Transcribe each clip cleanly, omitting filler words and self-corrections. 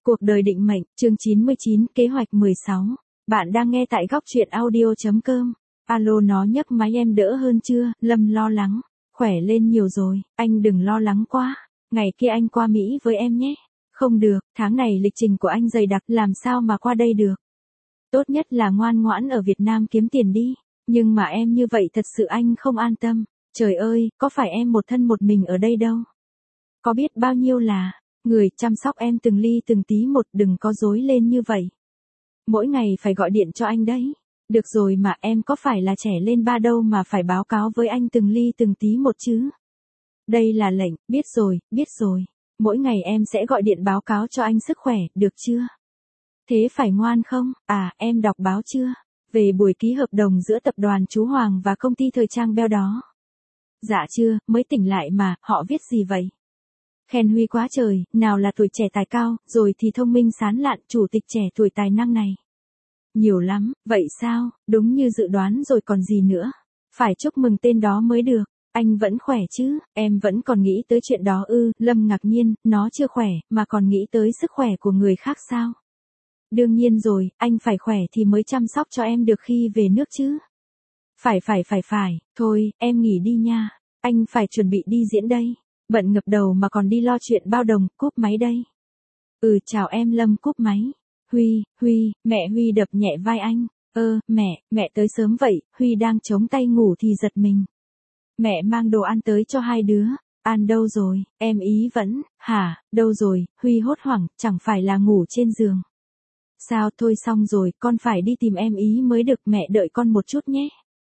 Cuộc đời định mệnh, chương 99, kế hoạch 16. Bạn đang nghe tại góc truyện audio.com. Alo, nó nhấc máy, em đỡ hơn chưa? Lâm lo lắng. Khỏe lên nhiều rồi, anh đừng lo lắng quá. Ngày kia anh qua Mỹ với em nhé. Không được, tháng này lịch trình của anh dày đặc, làm sao mà qua đây được. Tốt nhất là ngoan ngoãn ở Việt Nam kiếm tiền đi. Nhưng mà em như vậy thật sự anh không an tâm. Trời ơi, có phải em một thân một mình ở đây đâu. Có biết bao nhiêu là người chăm sóc em từng ly từng tí một, đừng có dối lên như vậy. Mỗi ngày phải gọi điện cho anh đấy. Được rồi mà, em có phải là trẻ lên ba đâu mà phải báo cáo với anh từng ly từng tí một chứ. Đây là lệnh, biết rồi. Mỗi ngày em sẽ gọi điện báo cáo cho anh sức khỏe, được chưa? Thế phải ngoan không? À, em đọc báo chưa? Về buổi ký hợp đồng giữa tập đoàn chú Hoàng và công ty thời trang Bell đó. Dạ chưa, mới tỉnh lại mà, họ viết gì vậy? Khen Huy quá trời, nào là tuổi trẻ tài cao, rồi thì thông minh sáng lạn, chủ tịch trẻ tuổi tài năng này. Nhiều lắm, vậy sao, đúng như dự đoán rồi còn gì nữa. Phải chúc mừng tên đó mới được, anh vẫn khỏe chứ, em vẫn còn nghĩ tới chuyện đó ư. Lâm ngạc nhiên, nó chưa khỏe, mà còn nghĩ tới sức khỏe của người khác sao? Đương nhiên rồi, anh phải khỏe thì mới chăm sóc cho em được khi về nước chứ. Phải, thôi, em nghỉ đi nha, anh phải chuẩn bị đi diễn đây. Bận ngập đầu mà còn đi lo chuyện bao đồng, cúp máy đây. Chào em Lâm, cúp máy. Huy, mẹ Huy đập nhẹ vai anh. Mẹ tới sớm vậy. Huy đang chống tay ngủ thì giật mình. Mẹ mang đồ ăn tới cho hai đứa. Ăn đâu rồi, em ý vẫn, hả, đâu rồi, Huy hốt hoảng, chẳng phải là ngủ trên giường. Sao, thôi xong rồi, con phải đi tìm em ý mới được, mẹ đợi con một chút nhé.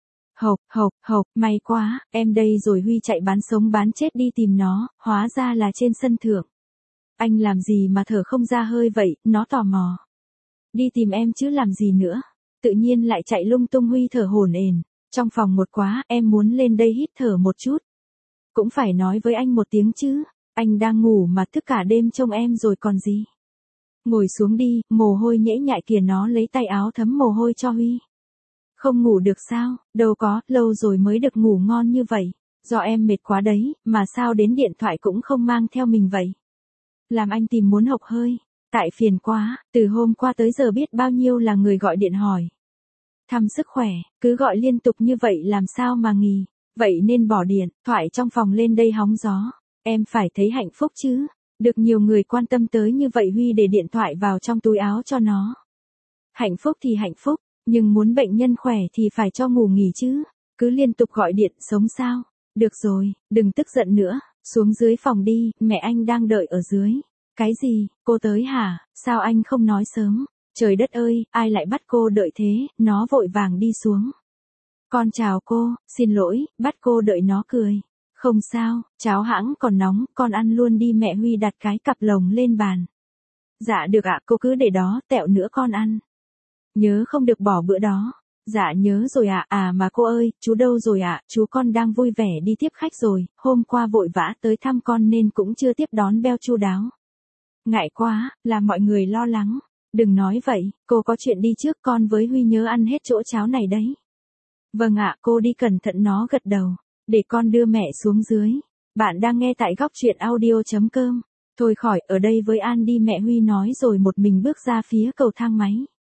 Hộc, may quá, em đây rồi. Huy chạy bán sống bán chết đi tìm nó, hóa ra là trên sân thượng. Anh làm gì mà thở không ra hơi vậy, nó tò mò. Đi tìm em chứ làm gì nữa. Tự nhiên lại chạy lung tung. Huy thở hổn hển. Trong phòng một quá, em muốn lên đây hít thở một chút. Cũng phải nói với anh một tiếng chứ, anh đang ngủ mà thức cả đêm trông em rồi còn gì. Ngồi xuống đi, mồ hôi nhễ nhại kìa. Nó lấy tay áo thấm mồ hôi cho Huy. Không ngủ được sao? Đâu có, lâu rồi mới được ngủ ngon như vậy. Do em mệt quá đấy, mà sao đến điện thoại cũng không mang theo mình vậy? Làm anh tìm muốn hộc hơi. Tại phiền quá, từ hôm qua tới giờ biết bao nhiêu là người gọi điện hỏi. Thăm sức khỏe, cứ gọi liên tục như vậy làm sao mà nghỉ. Vậy nên bỏ điện thoại trong phòng lên đây hóng gió. Em phải thấy hạnh phúc chứ. Được nhiều người quan tâm tới như vậy. Huy để điện thoại vào trong túi áo cho nó. Hạnh phúc thì hạnh phúc. Nhưng muốn bệnh nhân khỏe thì phải cho ngủ nghỉ chứ. Cứ liên tục gọi điện, sống sao? Được rồi, đừng tức giận nữa. Xuống dưới phòng đi, mẹ anh đang đợi ở dưới. Cái gì, cô tới hả? Sao anh không nói sớm? Trời đất ơi, ai lại bắt cô đợi thế? Nó vội vàng đi xuống. Con chào cô, xin lỗi, bắt cô đợi. Nó cười. Không sao, cháo hãng còn nóng, con ăn luôn đi. Mẹ Huy đặt cái cặp lồng lên bàn. Dạ được ạ, cô cứ để đó, tẹo nữa con ăn. Nhớ không được bỏ bữa đó. Dạ nhớ rồi ạ. À mà cô ơi, chú đâu rồi ạ? Chú con đang vui vẻ đi tiếp khách rồi, hôm qua vội vã tới thăm con nên cũng chưa tiếp đón Bell chu đáo. Ngại quá, làm mọi người lo lắng. Đừng nói vậy, cô có chuyện đi trước, con với Huy nhớ ăn hết chỗ cháo này đấy. Vâng ạ, cô đi cẩn thận. Nó gật đầu. Để con đưa mẹ xuống dưới. Bạn đang nghe tại góc truyện audio.com. Thôi khỏi, ở đây với An đi, mẹ Huy nói rồi một mình bước ra phía cầu thang máy.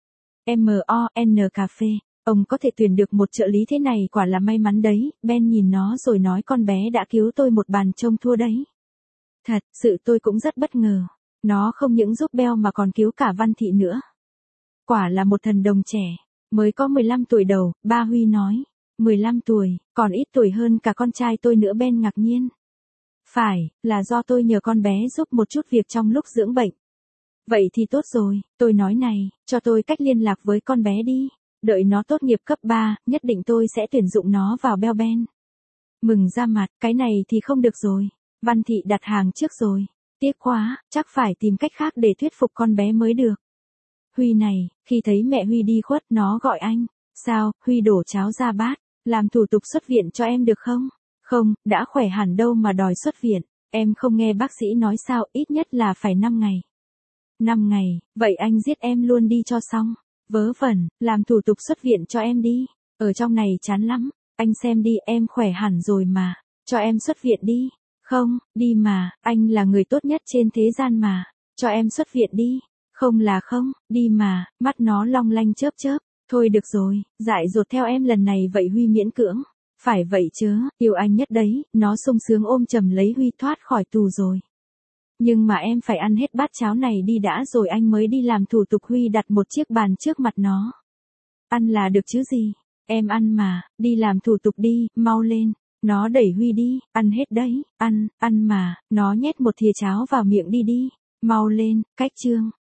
MON cà phê. Ông có thể tuyển được một trợ lý thế này quả là may mắn đấy. Ben nhìn nó rồi nói con bé đã cứu tôi một bàn trông thua đấy. Thật sự tôi cũng rất bất ngờ. Nó không những giúp Bell mà còn cứu cả Văn Thị nữa. Quả là một thần đồng trẻ. Mới có 15 tuổi đầu, ba Huy nói. 15 tuổi, còn ít tuổi hơn cả con trai tôi nữa. Ben ngạc nhiên. Phải, là do tôi nhờ con bé giúp một chút việc trong lúc dưỡng bệnh. Vậy thì tốt rồi, tôi nói này, cho tôi cách liên lạc với con bé đi. Đợi nó tốt nghiệp cấp 3, nhất định tôi sẽ tuyển dụng nó vào Bell Ben. Mừng ra mặt, cái này thì không được rồi. Văn Thị đặt hàng trước rồi. Tiếc quá, chắc phải tìm cách khác để thuyết phục con bé mới được. Huy này, khi thấy mẹ Huy đi khuất, nó gọi anh. Sao, Huy đổ cháo ra bát, làm thủ tục xuất viện cho em được không? Không, đã khỏe hẳn đâu mà đòi xuất viện. Em không nghe bác sĩ nói sao, ít nhất là phải 5 ngày. 5 ngày, vậy anh giết em luôn đi cho xong. Vớ vẩn, làm thủ tục xuất viện cho em đi. Ở trong này chán lắm, anh xem đi, em khỏe hẳn rồi mà. Cho em xuất viện đi. Không, đi mà, anh là người tốt nhất trên thế gian mà. cho em xuất viện đi. Không là không, đi mà, mắt nó long lanh chớp chớp. Thôi được rồi, dại dột theo em lần này vậy Huy miễn cưỡng. Phải vậy chứ, yêu anh nhất đấy, nó sung sướng ôm chầm lấy Huy thoát khỏi tù rồi. Nhưng mà em phải ăn hết bát cháo này đi đã rồi anh mới đi làm thủ tục. Huy đặt một chiếc bàn trước mặt nó. Ăn là được chứ gì, em ăn mà, đi làm thủ tục đi, mau lên. Nó đẩy Huy đi, ăn hết đấy, ăn mà, nó nhét một thìa cháo vào miệng đi, mau lên, cách chương.